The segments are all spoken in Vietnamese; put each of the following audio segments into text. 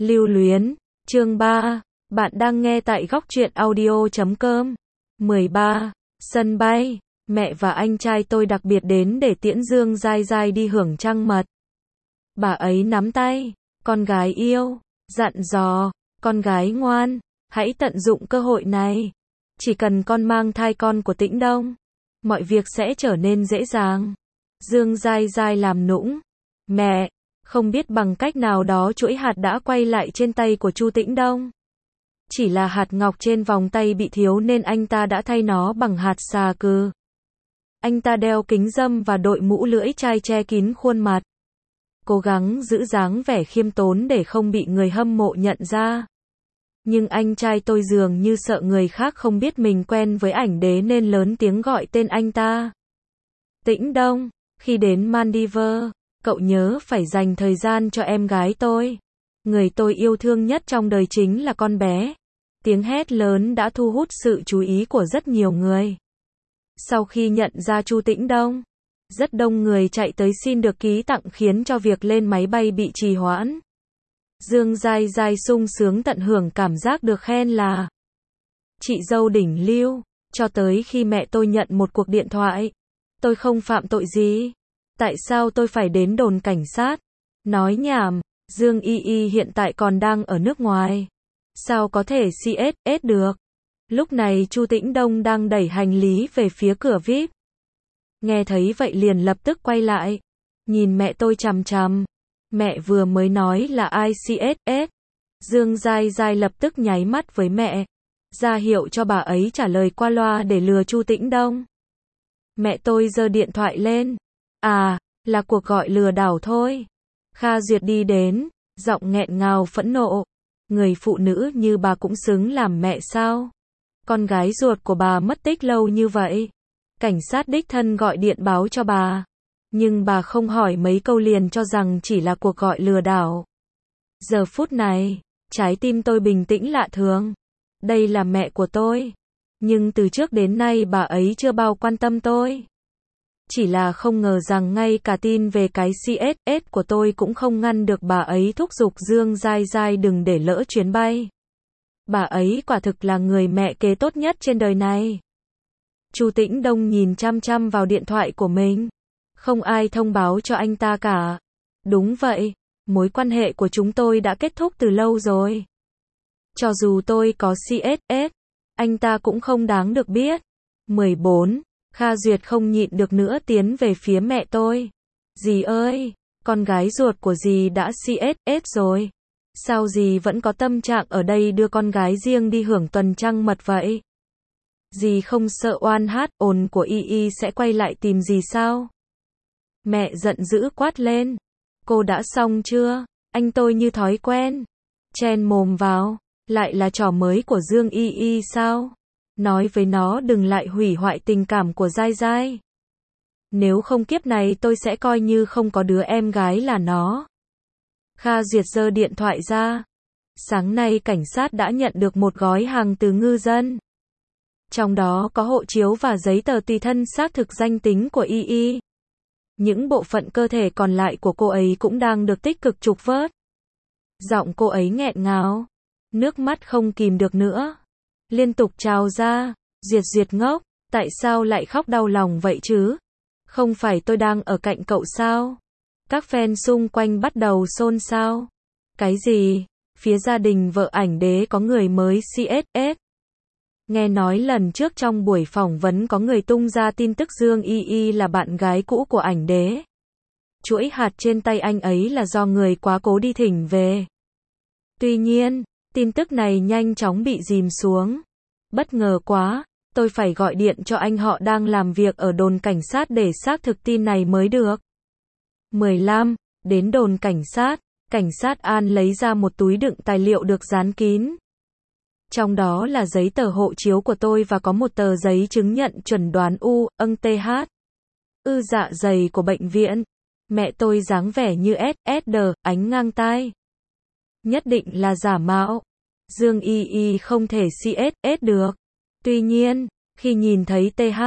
Lưu luyến, chương 3, bạn đang nghe tại góc truyện audio.com. 13. Sân bay, mẹ và anh trai tôi đặc biệt đến để tiễn Dương Giai Giai đi hưởng trăng mật. Bà ấy nắm tay, con gái yêu, dặn dò, con gái ngoan, hãy tận dụng cơ hội này. Chỉ cần con mang thai con của Tĩnh Đông, mọi việc sẽ trở nên dễ dàng. Dương Giai Giai làm nũng. Mẹ, không biết bằng cách nào đó chuỗi hạt đã quay lại trên tay của Chu Tĩnh Đông. Chỉ là hạt ngọc trên vòng tay bị thiếu nên anh ta đã thay nó bằng hạt xà cừ. Anh ta đeo kính râm và đội mũ lưỡi chai che kín khuôn mặt. Cố gắng giữ dáng vẻ khiêm tốn để không bị người hâm mộ nhận ra. Nhưng anh trai tôi dường như sợ người khác không biết mình quen với ảnh đế nên lớn tiếng gọi tên anh ta. Tĩnh Đông, khi đến Maldives, cậu nhớ phải dành thời gian cho em gái tôi. Người tôi yêu thương nhất trong đời chính là con bé. Tiếng hét lớn đã thu hút sự chú ý của rất nhiều người. Sau khi nhận ra Chu Tĩnh Đông, rất đông người chạy tới xin được ký tặng khiến cho việc lên máy bay bị trì hoãn. Dương Giai Giai sung sướng tận hưởng cảm giác được khen là chị dâu đỉnh lưu, cho tới khi mẹ tôi nhận một cuộc điện thoại. Tôi không phạm tội gì. Tại sao tôi phải đến đồn cảnh sát? Nói nhảm, Dương Y Y hiện tại còn đang ở nước ngoài. Sao có thể CSS được? Lúc này Chu Tĩnh Đông đang đẩy hành lý về phía cửa VIP. Nghe thấy vậy liền lập tức quay lại. Nhìn mẹ tôi chằm chằm. Mẹ vừa mới nói là ai CSS. Dương Giai Giai lập tức nháy mắt với mẹ. Ra hiệu cho bà ấy trả lời qua loa để lừa Chu Tĩnh Đông. Mẹ tôi giơ điện thoại lên. À, là cuộc gọi lừa đảo thôi. Kha Duyệt đi đến, giọng nghẹn ngào phẫn nộ. Người phụ nữ như bà cũng xứng làm mẹ sao? Con gái ruột của bà mất tích lâu như vậy. Cảnh sát đích thân gọi điện báo cho bà. Nhưng bà không hỏi mấy câu liền cho rằng chỉ là cuộc gọi lừa đảo. Giờ phút này, trái tim tôi bình tĩnh lạ thường. Đây là mẹ của tôi. Nhưng từ trước đến nay bà ấy chưa bao quan tâm tôi. Chỉ là không ngờ rằng ngay cả tin về cái CSS của tôi cũng không ngăn được bà ấy thúc giục Dương Giai Giai đừng để lỡ chuyến bay. Bà ấy quả thực là người mẹ kế tốt nhất trên đời này. Chu Tĩnh Đông nhìn chăm chăm vào điện thoại của mình. Không ai thông báo cho anh ta cả. Đúng vậy, mối quan hệ của chúng tôi đã kết thúc từ lâu rồi. Cho dù tôi có CSS, anh ta cũng không đáng được biết. 14. Kha Duyệt không nhịn được nữa tiến về phía mẹ tôi. Dì ơi, con gái ruột của dì đã CSS rồi. Sao dì vẫn có tâm trạng ở đây đưa con gái riêng đi hưởng tuần trăng mật vậy? Dì không sợ oan hát ồn của Y Y sẽ quay lại tìm dì sao? Mẹ giận dữ quát lên. Cô đã xong chưa? Anh tôi như thói quen. Chen mồm vào. Lại là trò mới của Dương Y Y sao? Nói với nó đừng lại hủy hoại tình cảm của Giai Giai. Nếu không kiếp này tôi sẽ coi như không có đứa em gái là nó. Kha Duyệt giơ điện thoại ra. Sáng nay cảnh sát đã nhận được một gói hàng từ ngư dân. Trong đó có hộ chiếu và giấy tờ tùy thân xác thực danh tính của Y Y. Những bộ phận cơ thể còn lại của cô ấy cũng đang được tích cực trục vớt. Giọng cô ấy nghẹn ngào. Nước mắt không kìm được nữa. Liên tục trào ra. Duyệt Duyệt ngốc, tại sao lại khóc đau lòng vậy chứ? Không phải tôi đang ở cạnh cậu sao? Các fan xung quanh bắt đầu xôn xao. Cái gì? Phía gia đình vợ ảnh đế có người mới CSS. Nghe nói lần trước trong buổi phỏng vấn có người tung ra tin tức Dương Y Y là bạn gái cũ của ảnh đế. Chuỗi hạt trên tay anh ấy là do người quá cố đi thỉnh về. Tuy nhiên, tin tức này nhanh chóng bị dìm xuống. Bất ngờ quá, tôi phải gọi điện cho anh họ đang làm việc ở đồn cảnh sát để xác thực tin này mới được. 15. Đến đồn cảnh sát An lấy ra một túi đựng tài liệu được dán kín. Trong đó là giấy tờ hộ chiếu của tôi và có một tờ giấy chứng nhận chuẩn đoán TH. Dạ dày của bệnh viện. Mẹ tôi dáng vẻ như SD, ánh ngang tai. Nhất định là giả mạo. Dương Y Y không thể CSS được. Tuy nhiên, khi nhìn thấy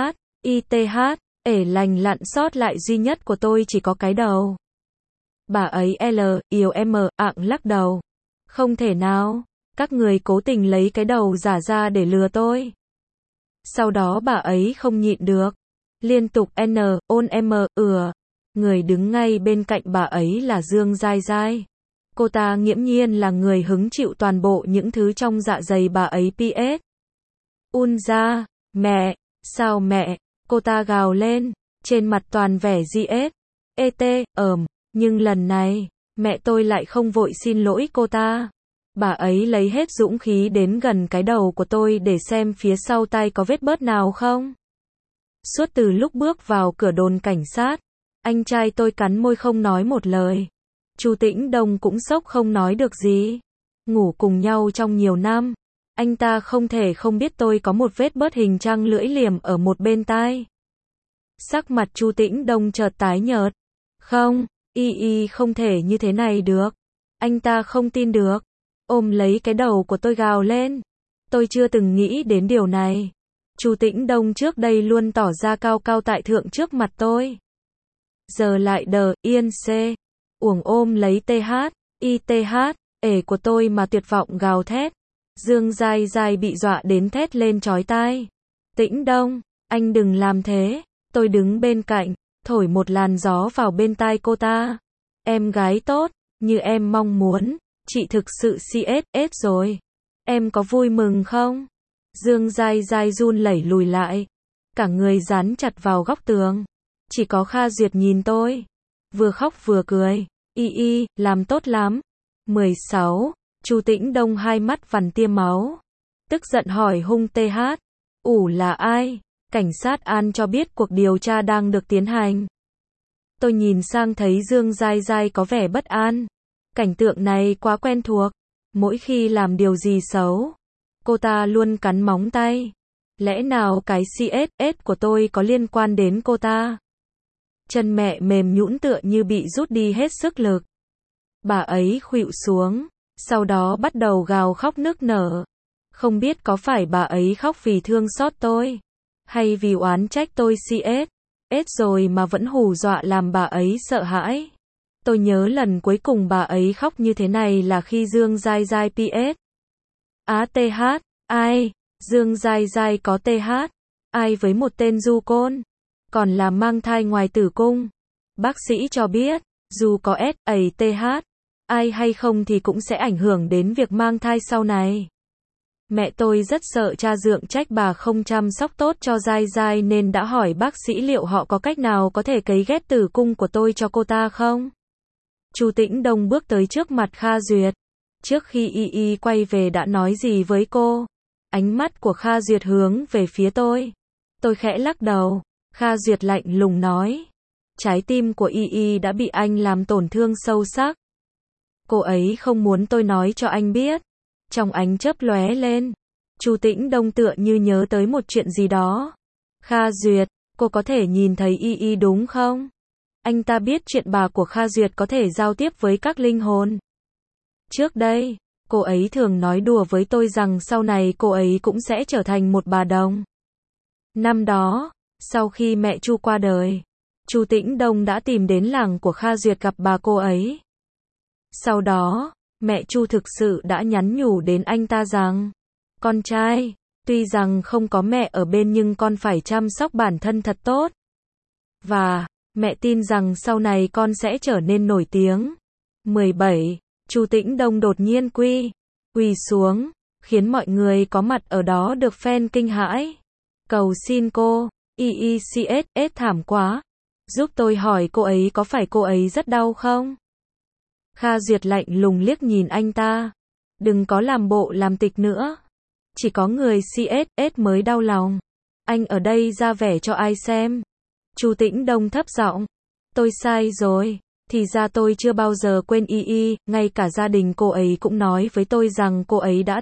TH, lành lặn sót lại duy nhất của tôi chỉ có cái đầu. Bà ấy yếu ạng lắc đầu. Không thể nào, các người cố tình lấy cái đầu giả ra để lừa tôi. Sau đó bà ấy không nhịn được, liên tục ôn người đứng ngay bên cạnh bà ấy là Dương Giai Giai. Cô ta nghiễm nhiên là người hứng chịu toàn bộ những thứ trong dạ dày bà ấy PS. Ra, mẹ, sao mẹ, cô ta gào lên, trên mặt toàn vẻ GS, nhưng lần này, mẹ tôi lại không vội xin lỗi cô ta. Bà ấy lấy hết dũng khí đến gần cái đầu của tôi để xem phía sau tai có vết bớt nào không. Suốt từ lúc bước vào cửa đồn cảnh sát, anh trai tôi cắn môi không nói một lời. Chu Tĩnh Đông cũng sốc không nói được gì. Ngủ cùng nhau trong nhiều năm, anh ta không thể không biết tôi có một vết bớt hình trăng lưỡi liềm ở một bên tai. Sắc mặt Chu Tĩnh Đông chợt tái nhợt. Không, không thể như thế này được. Anh ta không tin được. Ôm lấy cái đầu của tôi gào lên. Tôi chưa từng nghĩ đến điều này. Chu Tĩnh Đông trước đây luôn tỏ ra cao cao tại thượng trước mặt tôi. Giờ lại uổng ôm lấy của tôi mà tuyệt vọng gào thét. Dương Giai Giai bị dọa đến thét lên chói tai. Tĩnh Đông, anh đừng làm thế. Tôi đứng bên cạnh, thổi một làn gió vào bên tai cô ta. Em gái tốt, như em mong muốn, chị thực sự CSS rồi. Em có vui mừng không? Dương Giai Giai run lẩy lùi lại, cả người dán chặt vào góc tường. Chỉ có Kha Duyệt nhìn tôi, vừa khóc vừa cười. Làm tốt lắm. 16. Chu Tĩnh Đông hai mắt vằn tia máu, tức giận hỏi hung là ai? Cảnh sát An cho biết cuộc điều tra đang được tiến hành. Tôi nhìn sang thấy Dương Giai Giai có vẻ bất an. Cảnh tượng này quá quen thuộc. Mỗi khi làm điều gì xấu, cô ta luôn cắn móng tay. Lẽ nào cái CSS của tôi có liên quan đến cô ta? Chân mẹ mềm nhũn tựa như bị rút đi hết sức lực. Bà ấy khuỵu xuống, sau đó bắt đầu gào khóc nức nở. Không biết có phải bà ấy khóc vì thương xót tôi, hay vì oán trách tôi CSS rồi mà vẫn hù dọa làm bà ấy sợ hãi. Tôi nhớ lần cuối cùng bà ấy khóc như thế này là khi Dương Giai Giai PS. Ai? Dương Giai Giai có ai với một tên du côn, còn là mang thai ngoài tử cung. Bác sĩ cho biết, dù có ai hay không thì cũng sẽ ảnh hưởng đến việc mang thai sau này. Mẹ tôi rất sợ cha dượng trách bà không chăm sóc tốt cho Giai Giai nên đã hỏi bác sĩ liệu họ có cách nào có thể cấy ghép tử cung của tôi cho cô ta không. Chu Tĩnh Đông bước tới trước mặt Kha Duyệt. Trước khi quay về đã nói gì với cô? Ánh mắt của Kha Duyệt hướng về phía tôi. Tôi khẽ lắc đầu. Kha Duyệt lạnh lùng nói. Trái tim của đã bị anh làm tổn thương sâu sắc. Cô ấy không muốn tôi nói cho anh biết. Trong ánh chớp lóe lên, Chu Tĩnh Đông tựa như nhớ tới một chuyện gì đó. Kha Duyệt, cô có thể nhìn thấy đúng không? Anh ta biết chuyện bà của Kha Duyệt có thể giao tiếp với các linh hồn. Trước đây, cô ấy thường nói đùa với tôi rằng sau này cô ấy cũng sẽ trở thành một bà đồng. Năm đó, sau khi mẹ Chu qua đời, Chu Tĩnh Đông đã tìm đến làng của Kha Duyệt gặp bà cô ấy. Sau đó, mẹ Chu thực sự đã nhắn nhủ đến anh ta rằng, con trai, tuy rằng không có mẹ ở bên nhưng con phải chăm sóc bản thân thật tốt. Và, mẹ tin rằng sau này con sẽ trở nên nổi tiếng. 17. Chu Tĩnh Đông đột nhiên quỳ xuống, khiến mọi người có mặt ở đó được phen kinh hãi. Cầu xin cô, CSS thảm quá. Giúp tôi hỏi cô ấy có phải cô ấy rất đau không? Kha Duyệt lạnh lùng liếc nhìn anh ta. Đừng có làm bộ làm tịch nữa. Chỉ có người CSS mới đau lòng. Anh ở đây ra vẻ cho ai xem? Chu Tĩnh Đông thấp giọng. Tôi sai rồi. Thì ra tôi chưa bao giờ quên ngay cả gia đình cô ấy cũng nói với tôi rằng cô ấy đã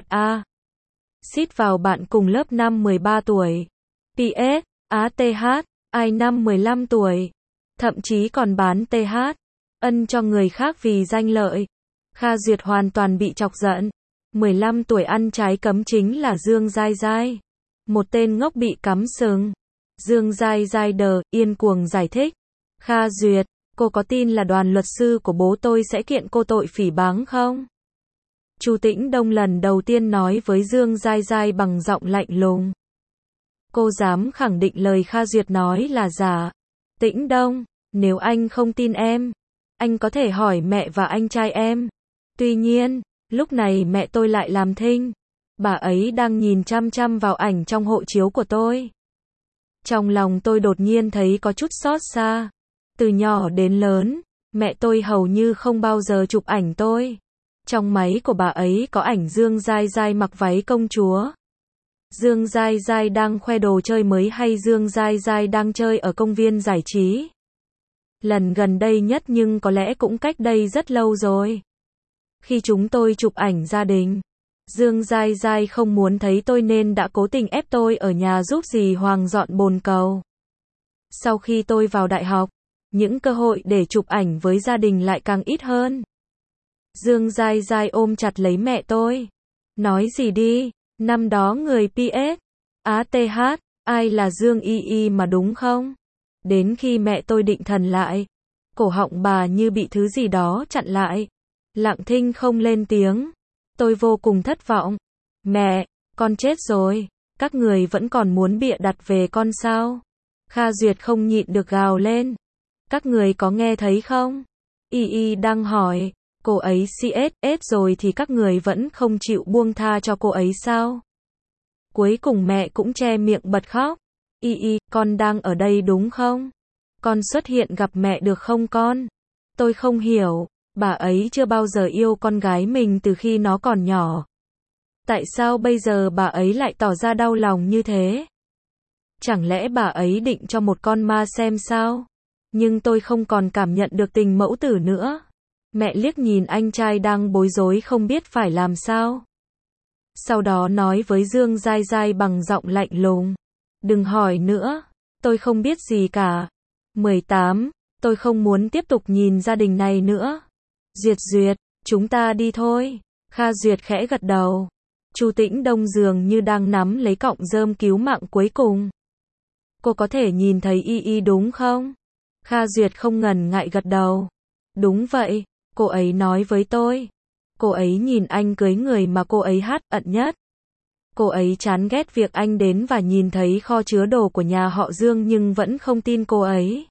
xít vào bạn cùng lớp năm 13 tuổi. PS, ai năm 15 tuổi. Thậm chí còn bán ân cho người khác vì danh lợi. Kha Duyệt hoàn toàn bị chọc giận. 15 tuổi ăn trái cấm chính là Dương Giai Giai. Một tên ngốc bị cắm sừng. Dương Giai Giai yên cuồng giải thích. Kha Duyệt, cô có tin là đoàn luật sư của bố tôi sẽ kiện cô tội phỉ báng không? Chu Tĩnh Đông lần đầu tiên nói với Dương Giai Giai bằng giọng lạnh lùng. Cô dám khẳng định lời Kha Duyệt nói là giả. Tĩnh Đông, nếu anh không tin em, anh có thể hỏi mẹ và anh trai em. Tuy nhiên, lúc này mẹ tôi lại làm thinh. Bà ấy đang nhìn chăm chăm vào ảnh trong hộ chiếu của tôi. Trong lòng tôi đột nhiên thấy có chút xót xa. Từ nhỏ đến lớn, mẹ tôi hầu như không bao giờ chụp ảnh tôi. Trong máy của bà ấy có ảnh Dương Giai Giai mặc váy công chúa. Dương Giai Giai đang khoe đồ chơi mới hay Dương Giai Giai đang chơi ở công viên giải trí? Lần gần đây nhất nhưng có lẽ cũng cách đây rất lâu rồi. Khi chúng tôi chụp ảnh gia đình, Dương Giai Giai không muốn thấy tôi nên đã cố tình ép tôi ở nhà giúp dì Hoàng dọn bồn cầu. Sau khi tôi vào đại học, những cơ hội để chụp ảnh với gia đình lại càng ít hơn. Dương Giai Giai ôm chặt lấy mẹ tôi. Nói gì đi, năm đó người PS, ATH, ai là Dương Y Y mà đúng không? Đến khi mẹ tôi định thần lại, cổ họng bà như bị thứ gì đó chặn lại. Lặng thinh không lên tiếng. Tôi vô cùng thất vọng. Mẹ, con chết rồi. Các người vẫn còn muốn bịa đặt về con sao? Kha Duyệt không nhịn được gào lên. Các người có nghe thấy không? Y Y đang hỏi. Cô ấy CSS rồi thì các người vẫn không chịu buông tha cho cô ấy sao? Cuối cùng mẹ cũng che miệng bật khóc. Y Y, con đang ở đây đúng không? Con xuất hiện gặp mẹ được không con? Tôi không hiểu. Bà ấy chưa bao giờ yêu con gái mình từ khi nó còn nhỏ. Tại sao bây giờ bà ấy lại tỏ ra đau lòng như thế? Chẳng lẽ bà ấy định cho một con ma xem sao? Nhưng tôi không còn cảm nhận được tình mẫu tử nữa. Mẹ liếc nhìn anh trai đang bối rối không biết phải làm sao. Sau đó nói với Dương Giai Giai bằng giọng lạnh lùng. Đừng hỏi nữa, tôi không biết gì cả. 18, tôi không muốn tiếp tục nhìn gia đình này nữa. Duyệt, chúng ta đi thôi. Kha Duyệt khẽ gật đầu. Chu Tĩnh Đông dường như đang nắm lấy cọng rơm cứu mạng cuối cùng. Cô có thể nhìn thấy Y Y đúng không? Kha Duyệt không ngần ngại gật đầu. Đúng vậy, cô ấy nói với tôi. Cô ấy nhìn anh cưới người mà cô ấy ẩn nhất. Cô ấy chán ghét việc anh đến và nhìn thấy kho chứa đồ của nhà họ Dương nhưng vẫn không tin cô ấy.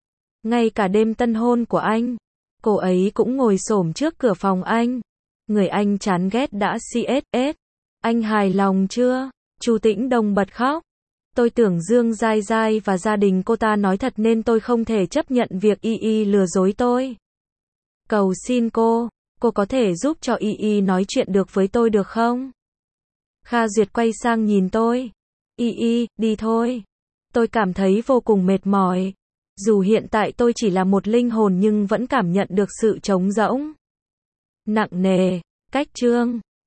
Ngay cả đêm tân hôn của anh, cô ấy cũng ngồi xổm trước cửa phòng anh. Người anh chán ghét đã CSS. Anh hài lòng chưa? Chu Tĩnh Đông bật khóc. Tôi tưởng Dương Giai Giai và gia đình cô ta nói thật nên tôi không thể chấp nhận việc Y Y lừa dối tôi. Cầu xin cô có thể giúp cho Y Y nói chuyện được với tôi được không? Kha Duyệt quay sang nhìn tôi. Y Y, đi thôi. Tôi cảm thấy vô cùng mệt mỏi. Dù hiện tại tôi chỉ là một linh hồn nhưng vẫn cảm nhận được sự trống rỗng. Nặng nề. Cách chương